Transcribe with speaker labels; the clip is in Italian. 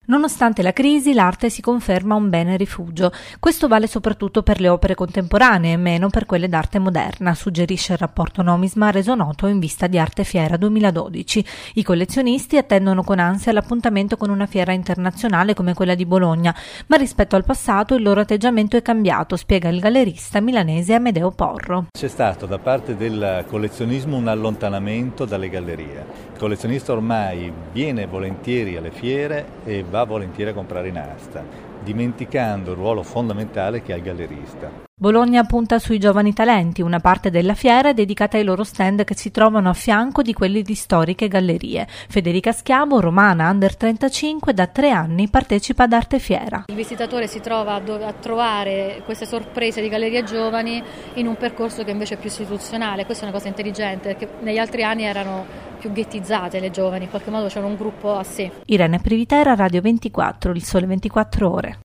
Speaker 1: Nonostante la crisi, l'arte si conferma un bene rifugio. Questo vale soprattutto per le opere contemporanee e meno per quelle d'arte moderna, suggerisce il rapporto Nomisma reso noto in vista di Arte Fiera 2012. I collezionisti attendono con ansia l'appuntamento con una fiera internazionale come quella di Bologna, ma rispetto al passato il loro atteggiamento è cambiato, spiega il gallerista milanese Amedeo Porro.
Speaker 2: C'è stato da parte del collezionismo un allontanamento dalle gallerie. Il collezionista ormai viene volentieri alle fiere e va volentieri a comprare in asta, dimenticando il ruolo fondamentale che ha il gallerista.
Speaker 1: Bologna punta sui giovani talenti, una parte della fiera è dedicata ai loro stand che si trovano a fianco di quelli di storiche gallerie. Federica Schiavo, romana, under 35, da 3 anni partecipa ad Arte Fiera.
Speaker 3: Il visitatore si trova a trovare queste sorprese di gallerie giovani in un percorso che invece è più istituzionale. Questa è una cosa intelligente, perché negli altri anni erano più ghettizzate le giovani, in qualche modo c'era un gruppo a sé.
Speaker 1: Irene Privitera, Radio 24, Il Sole 24 Ore.